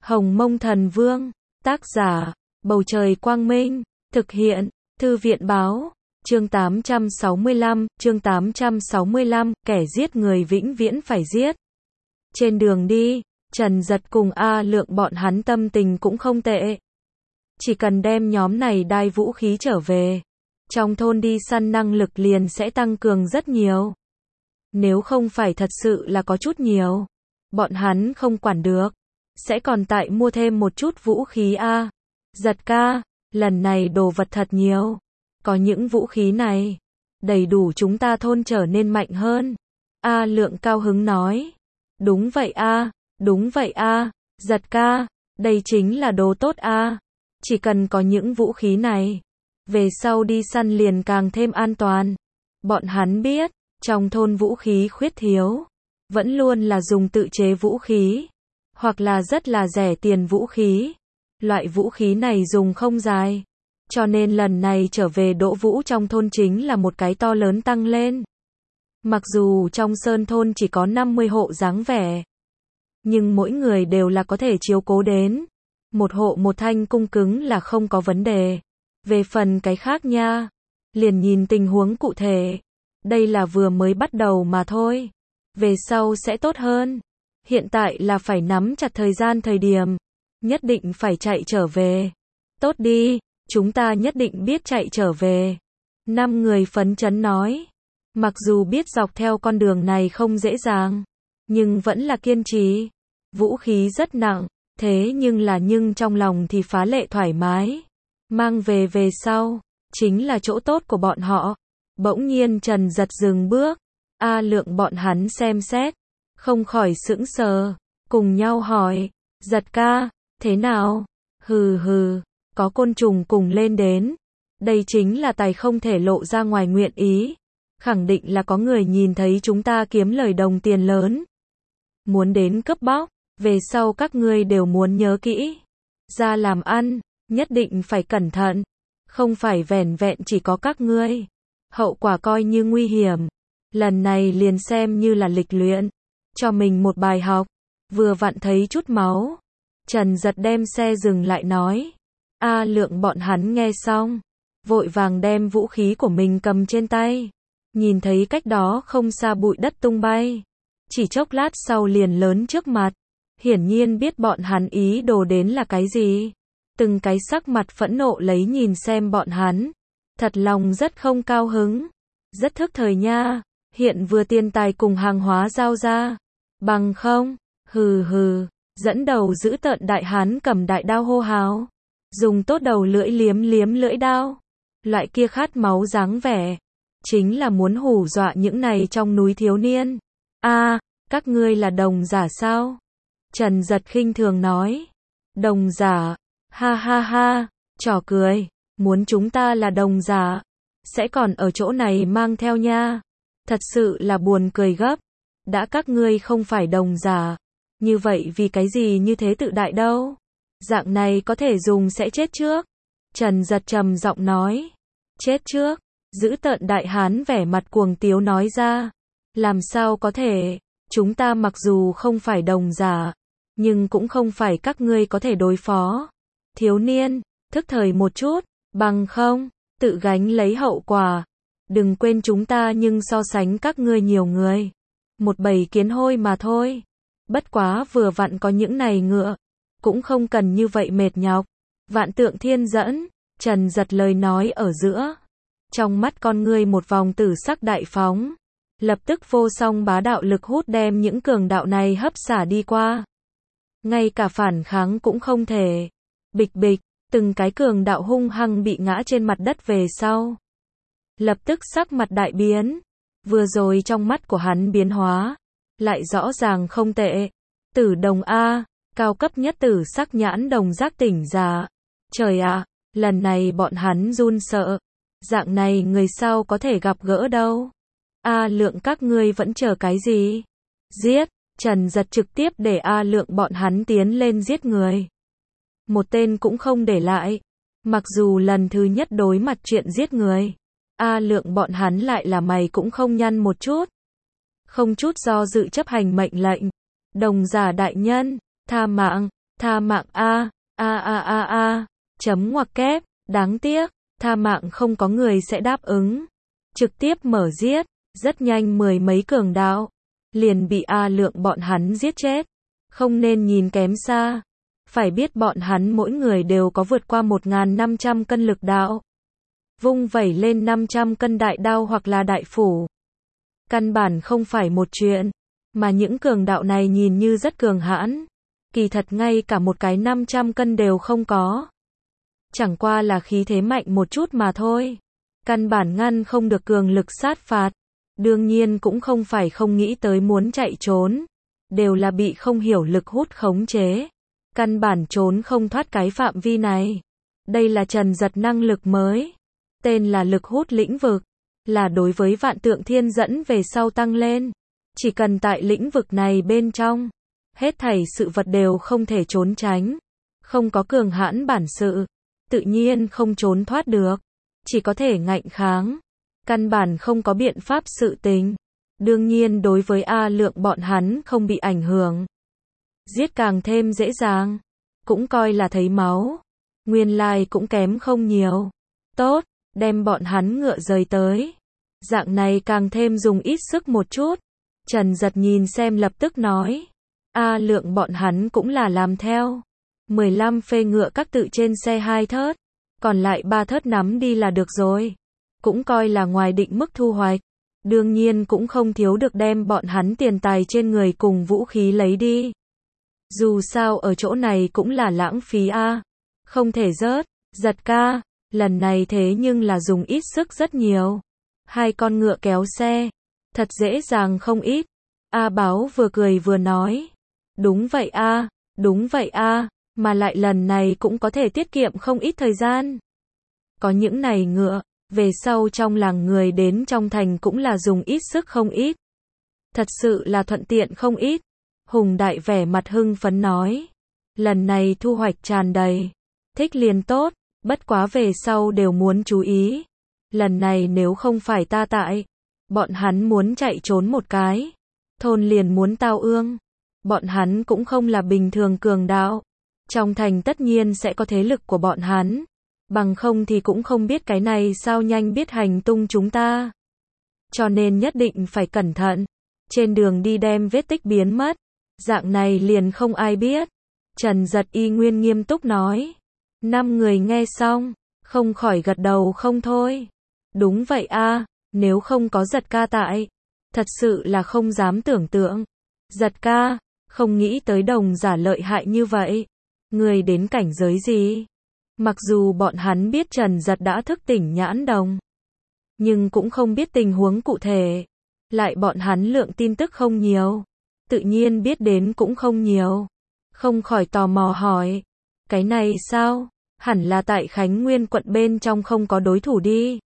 Hồng Mông Thần Vương, tác giả, Bầu Trời Quang Minh, thực hiện, Thư viện Báo, chương 865, kẻ giết người vĩnh viễn phải giết. Trên đường đi, Trần Dật cùng A Lượng bọn hắn tâm tình cũng không tệ. Chỉ cần đem nhóm này đai vũ khí trở về, trong thôn đi săn năng lực liền sẽ tăng cường rất nhiều. Nếu không phải thật sự là có chút nhiều, bọn hắn không quản được, sẽ còn tại mua thêm một chút vũ khí a. Giật ca, lần này đồ vật thật nhiều. Có những vũ khí này, đầy đủ chúng ta thôn trở nên mạnh hơn. A Lượng cao hứng nói. Đúng vậy a, đúng vậy a, Giật ca, đây chính là đồ tốt a. Chỉ cần có những vũ khí này, về sau đi săn liền càng thêm an toàn. Bọn hắn biết, trong thôn vũ khí khuyết thiếu, vẫn luôn là dùng tự chế vũ khí, hoặc là rất là rẻ tiền vũ khí. Loại vũ khí này dùng không dài, cho nên lần này trở về đỗ vũ trong thôn chính là một cái to lớn tăng lên. Mặc dù trong sơn thôn chỉ có 50 hộ dáng vẻ, nhưng mỗi người đều là có thể chiếu cố đến. Một hộ một thanh cung cứng là không có vấn đề. Về phần cái khác nha, liền nhìn tình huống cụ thể. Đây là vừa mới bắt đầu mà thôi. Về sau sẽ tốt hơn. Hiện tại là phải nắm chặt thời điểm. Nhất định phải chạy trở về. Tốt đi, chúng ta nhất định biết chạy trở về. 5 người phấn chấn nói. Mặc dù biết dọc theo con đường này không dễ dàng, nhưng vẫn là kiên trì. Vũ khí rất nặng, thế nhưng trong lòng thì phá lệ thoải mái. Mang về sau, chính là chỗ tốt của bọn họ. Bỗng nhiên Trần Dật dừng bước. A Lượng bọn hắn xem xét, không khỏi sững sờ, cùng nhau hỏi, Dật ca, thế nào? Hừ, có côn trùng cùng lên đến. Đây chính là tài không thể lộ ra ngoài nguyện ý. Khẳng định là có người nhìn thấy chúng ta kiếm lời đồng tiền lớn. Muốn đến cướp bóc, về sau các ngươi đều muốn nhớ kỹ. Ra làm ăn, nhất định phải cẩn thận. Không phải vẻn vẹn chỉ có các ngươi. Hậu quả coi như nguy hiểm. Lần này liền xem như là lịch luyện. Cho mình một bài học. Vừa vặn thấy chút máu. Trần Dật đem xe dừng lại nói. A Lượng bọn hắn nghe xong, vội vàng đem vũ khí của mình cầm trên tay. Nhìn thấy cách đó không xa bụi đất tung bay. Chỉ chốc lát sau liền lớn trước mặt. Hiển nhiên biết bọn hắn ý đồ đến là cái gì. Từng cái sắc mặt phẫn nộ lấy nhìn xem bọn hắn. Thật lòng rất không cao hứng. Rất thức thời nha. Hiện vừa tiền tài cùng hàng hóa giao ra. Bằng không, hừ. Dẫn đầu giữ tợn đại hán cầm đại đao hô hào. Dùng tốt đầu lưỡi liếm lưỡi đao. Loại kia khát máu dáng vẻ. Chính là muốn hù dọa những này trong núi thiếu niên. A, các ngươi là đồng giả sao? Trần Dật khinh thường nói. Đồng giả? Ha, trò cười. Muốn chúng ta là đồng giả, sẽ còn ở chỗ này mang theo nha. Thật sự là buồn cười gấp. Đã các ngươi không phải đồng giả, như vậy vì cái gì như thế tự đại đâu? Dạng này có thể dùng sẽ chết trước. Trần Dật trầm giọng nói. Chết trước? Giữ tợn đại hán vẻ mặt cuồng tiếu nói ra. Làm sao có thể? Chúng ta mặc dù không phải đồng giả, nhưng cũng không phải các ngươi có thể đối phó. Thiếu niên, thức thời một chút, bằng không, tự gánh lấy hậu quả. Đừng quên chúng ta nhưng so sánh các ngươi nhiều người. Một bầy kiến hôi mà thôi. Bất quá vừa vặn có những này ngựa, cũng không cần như vậy mệt nhọc. Vạn tượng thiên dẫn, Trần Dật lời nói ở giữa. Trong mắt con ngươi một vòng tử sắc đại phóng. Lập tức vô song bá đạo lực hút đem những cường đạo này hấp xả đi qua. Ngay cả phản kháng cũng không thể. Bịch, từng cái cường đạo hung hăng bị ngã trên mặt đất về sau. Lập tức sắc mặt đại biến. Vừa rồi trong mắt của hắn biến hóa, lại rõ ràng không tệ. Tử đồng A, cao cấp nhất tử sắc nhãn đồng giác tỉnh giả. Trời ạ, lần này bọn hắn run sợ. Dạng này người sao có thể gặp gỡ đâu. A Lượng các ngươi vẫn chờ cái gì? Giết! Trần Dật trực tiếp để A Lượng bọn hắn tiến lên giết người. Một tên cũng không để lại. Mặc dù lần thứ nhất đối mặt chuyện giết người, A Lượng bọn hắn lại là mày cũng không nhăn một chút. Không chút do dự chấp hành mệnh lệnh. Đồng giả đại nhân, tha mạng. Tha mạng chấm ngoặc kép, đáng tiếc, tha mạng không có người sẽ đáp ứng. Trực tiếp mở giết, rất nhanh mười mấy cường đạo, liền bị A Lượng bọn hắn giết chết. Không nên nhìn kém xa. Phải biết bọn hắn mỗi người đều có vượt qua 1.500 cân lực đạo. Vung vẩy lên 500 cân đại đao hoặc là đại phủ. Căn bản không phải một chuyện. Mà những cường đạo này nhìn như rất cường hãn. Kỳ thật ngay cả một cái 500 cân đều không có. Chẳng qua là khí thế mạnh một chút mà thôi. Căn bản ngăn không được cường lực sát phạt. Đương nhiên cũng không phải không nghĩ tới muốn chạy trốn. Đều là bị không hiểu lực hút khống chế. Căn bản trốn không thoát cái phạm vi này. Đây là Trần Giật năng lực mới. Tên là lực hút lĩnh vực. Là đối với vạn tượng thiên dẫn về sau tăng lên. Chỉ cần tại lĩnh vực này bên trong. Hết thảy sự vật đều không thể trốn tránh. Không có cường hãn bản sự. Tự nhiên không trốn thoát được. Chỉ có thể ngạnh kháng. Căn bản không có biện pháp sự tình. Đương nhiên đối với A Lượng bọn hắn không bị ảnh hưởng. Giết càng thêm dễ dàng. Cũng coi là thấy máu. Nguyên lai cũng kém không nhiều. Tốt, đem bọn hắn ngựa rời tới. Dạng này càng thêm dùng ít sức một chút. Trần Giật nhìn xem lập tức nói. A Lượng bọn hắn cũng là làm theo. 15 phê ngựa các tự trên xe 2 thớt. Còn lại 3 thớt nắm đi là được rồi. Cũng coi là ngoài định mức thu hoạch. Đương nhiên cũng không thiếu được đem bọn hắn tiền tài trên người cùng vũ khí lấy đi. Dù sao ở chỗ này cũng là lãng phí a. Không thể rớt. Giật ca, lần này thế nhưng là dùng ít sức rất nhiều. 2 con ngựa kéo xe. Thật dễ dàng không ít. A Báo vừa cười vừa nói. Đúng vậy a, đúng vậy a, mà lại lần này cũng có thể tiết kiệm không ít thời gian. Có những này ngựa, về sau trong làng người đến trong thành cũng là dùng ít sức không ít. Thật sự là thuận tiện không ít. Hùng Đại vẻ mặt hưng phấn nói. Lần này thu hoạch tràn đầy. Thích liền tốt, bất quá về sau đều muốn chú ý. Lần này nếu không phải ta tại, bọn hắn muốn chạy trốn một cái. Thôn liền muốn tao ương. Bọn hắn cũng không là bình thường cường đạo. Trong thành tất nhiên sẽ có thế lực của bọn hắn. Bằng không thì cũng không biết cái này sao nhanh biết hành tung chúng ta. Cho nên nhất định phải cẩn thận. Trên đường đi đem vết tích biến mất. Dạng này liền không ai biết. Trần Giật y nguyên nghiêm túc nói. 5 người nghe xong, không khỏi gật đầu không thôi. Đúng vậy a, nếu không có Giật ca tại. Thật sự là không dám tưởng tượng. Giật ca, không nghĩ tới đồng giả lợi hại như vậy. Người đến cảnh giới gì? Mặc dù bọn hắn biết Trần Giật đã thức tỉnh nhãn đồng. Nhưng cũng không biết tình huống cụ thể. Lại bọn hắn lượng tin tức không nhiều. Tự nhiên biết đến cũng không nhiều. Không khỏi tò mò hỏi. Cái này sao? Hẳn là tại Khánh Nguyên quận bên trong không có đối thủ đi.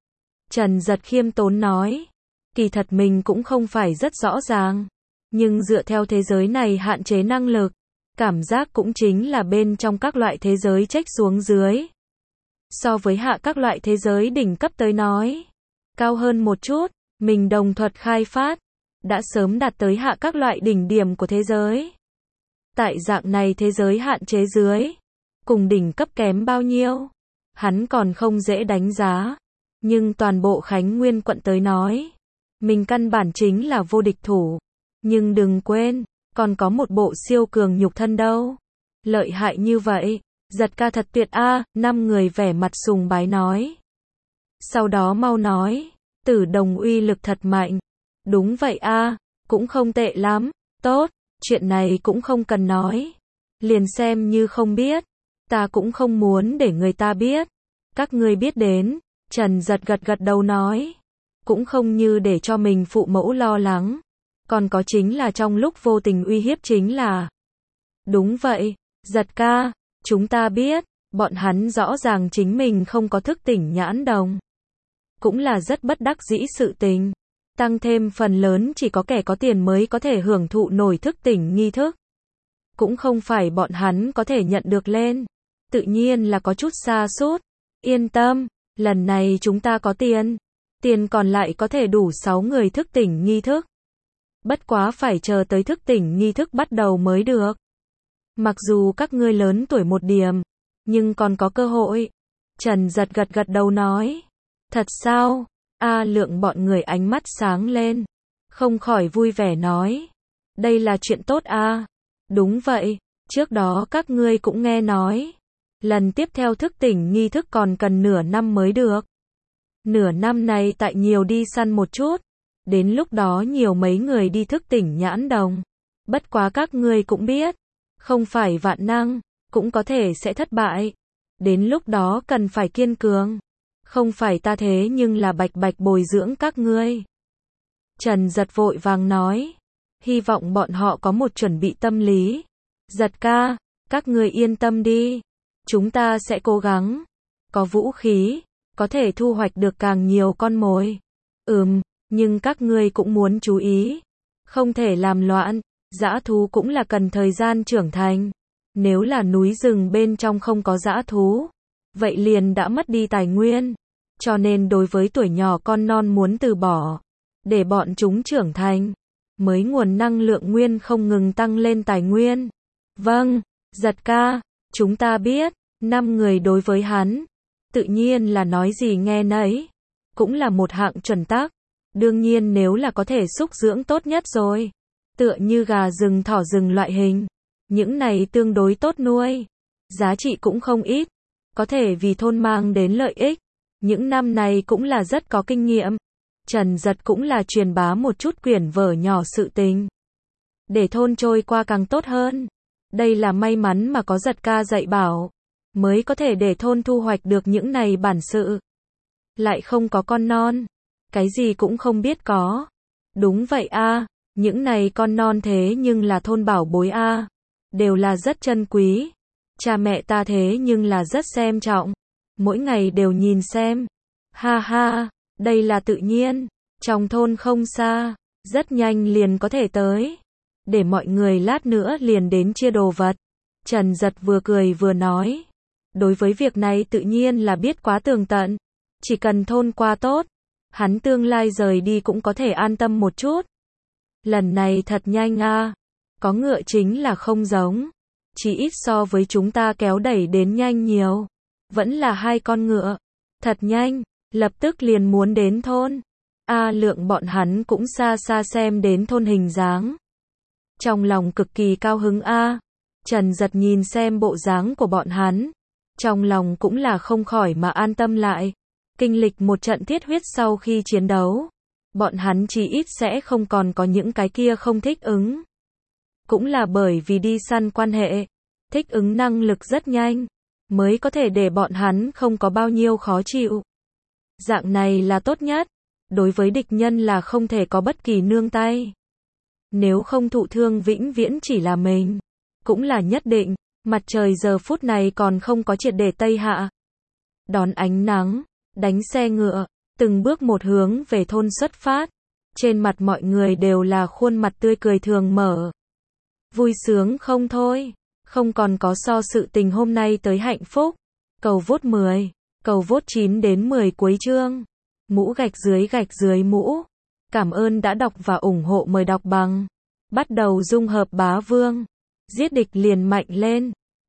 Trần Giật khiêm tốn nói. Kỳ thật mình cũng không phải rất rõ ràng. Nhưng dựa theo thế giới này hạn chế năng lực. Cảm giác cũng chính là bên trong các loại thế giới trách xuống dưới. So với hạ các loại thế giới đỉnh cấp tới nói. Cao hơn một chút, mình đồng thuật khai phát. Đã sớm đạt tới hạ các loại đỉnh điểm của thế giới. Tại dạng này thế giới hạn chế dưới. Cùng đỉnh cấp kém bao nhiêu. Hắn còn không dễ đánh giá. Nhưng toàn bộ Khánh Nguyên quận tới nói. Mình căn bản chính là vô địch thủ. Nhưng đừng quên. Còn có một bộ siêu cường nhục thân đâu. Lợi hại như vậy. Giật ca thật tuyệt a. 5 người vẻ mặt sùng bái nói. Sau đó mau nói. Tử đồng uy lực thật mạnh. Đúng vậy a, cũng không tệ lắm. Tốt, chuyện này cũng không cần nói. Liền xem như không biết. Ta cũng không muốn để người ta biết. Các ngươi biết đến. Trần Giật gật đầu nói. Cũng không như để cho mình phụ mẫu lo lắng. Còn có chính là trong lúc vô tình uy hiếp chính là. Đúng vậy, Giật ca, chúng ta biết. Bọn hắn rõ ràng chính mình không có thức tỉnh nhãn đồng. Cũng là rất bất đắc dĩ sự tình. Tăng thêm phần lớn chỉ có kẻ có tiền mới có thể hưởng thụ nổi thức tỉnh nghi thức. Cũng không phải bọn hắn có thể nhận được lên. Tự nhiên là có chút xa sút. Yên tâm, lần này chúng ta có tiền. Tiền còn lại có thể đủ 6 người thức tỉnh nghi thức. Bất quá phải chờ tới thức tỉnh nghi thức bắt đầu mới được. Mặc dù các ngươi lớn tuổi một điểm, nhưng còn có cơ hội. Trần Giật gật gật đầu nói. Thật sao? A Lượng bọn người ánh mắt sáng lên. Không khỏi vui vẻ nói. Đây là chuyện tốt a. Đúng vậy, trước đó các ngươi cũng nghe nói. Lần tiếp theo thức tỉnh nghi thức còn cần nửa năm mới được. Nửa năm này tại nhiều đi săn một chút. Đến lúc đó nhiều mấy người đi thức tỉnh nhãn đồng. Bất quá các ngươi cũng biết. Không phải vạn năng, cũng có thể sẽ thất bại. Đến lúc đó cần phải kiên cường. Không phải ta thế nhưng là bạch bạch bồi dưỡng các ngươi. Trần Giật vội vàng nói. Hy vọng bọn họ có một chuẩn bị tâm lý. Giật ca, các ngươi yên tâm đi. Chúng ta sẽ cố gắng. Có vũ khí, có thể thu hoạch được càng nhiều con mồi. Nhưng các ngươi cũng muốn chú ý. Không thể làm loạn, dã thú cũng là cần thời gian trưởng thành. Nếu là núi rừng bên trong không có dã thú, vậy liền đã mất đi tài nguyên. Cho nên đối với tuổi nhỏ con non muốn từ bỏ, để bọn chúng trưởng thành, mới nguồn năng lượng nguyên không ngừng tăng lên tài nguyên. Vâng, Giật ca, chúng ta biết, 5 người đối với hắn, tự nhiên là nói gì nghe nấy, cũng là một hạng chuẩn tắc. Đương nhiên nếu là có thể xúc dưỡng tốt nhất rồi, tựa như gà rừng thỏ rừng loại hình, những này tương đối tốt nuôi, giá trị cũng không ít, có thể vì thôn mang đến lợi ích. Những năm này cũng là rất có kinh nghiệm. Trần Giật cũng là truyền bá một chút quyển vở nhỏ sự tình, để thôn trôi qua càng tốt hơn. Đây là may mắn mà có Giật ca dạy bảo, mới có thể để thôn thu hoạch được những này bản sự. Lại không có con non, cái gì cũng không biết có. Đúng vậy a, những này con non thế nhưng là thôn bảo bối a, đều là rất chân quý. Cha mẹ ta thế nhưng là rất xem trọng, mỗi ngày đều nhìn xem. Ha ha, đây là tự nhiên, trong thôn không xa, rất nhanh liền có thể tới. Để mọi người lát nữa liền đến chia đồ vật. Trần Giật vừa cười vừa nói. Đối với việc này tự nhiên là biết quá tường tận. Chỉ cần thôn qua tốt, hắn tương lai rời đi cũng có thể an tâm một chút. Lần này thật nhanh a, có ngựa chính là không giống. Chỉ ít so với chúng ta kéo đẩy đến nhanh nhiều. Vẫn là 2 con ngựa. Thật nhanh, lập tức liền muốn đến thôn. A Lượng bọn hắn cũng xa xa xem đến thôn hình dáng. Trong lòng cực kỳ cao hứng a. Trần Giật nhìn xem bộ dáng của bọn hắn. Trong lòng cũng là không khỏi mà an tâm lại. Kinh lịch một trận thiết huyết sau khi chiến đấu. Bọn hắn chỉ ít sẽ không còn có những cái kia không thích ứng. Cũng là bởi vì đi săn quan hệ, thích ứng năng lực rất nhanh, mới có thể để bọn hắn không có bao nhiêu khó chịu. Dạng này là tốt nhất, đối với địch nhân là không thể có bất kỳ nương tay. Nếu không thụ thương vĩnh viễn chỉ là mình, cũng là nhất định. Mặt trời giờ phút này còn không có triệt để tây hạ. Đón ánh nắng, đánh xe ngựa, từng bước một hướng về thôn xuất phát. Trên mặt mọi người đều là khuôn mặt tươi cười thường mở. Vui sướng không thôi, không còn có so sự tình hôm nay tới hạnh phúc. Cầu vote 10, cầu vote 9 đến 10 cuối chương. Mũ gạch dưới mũ. Cảm ơn đã đọc và ủng hộ, mời đọc bằng. Bắt đầu dung hợp bá vương. Giết địch liền mạnh lên.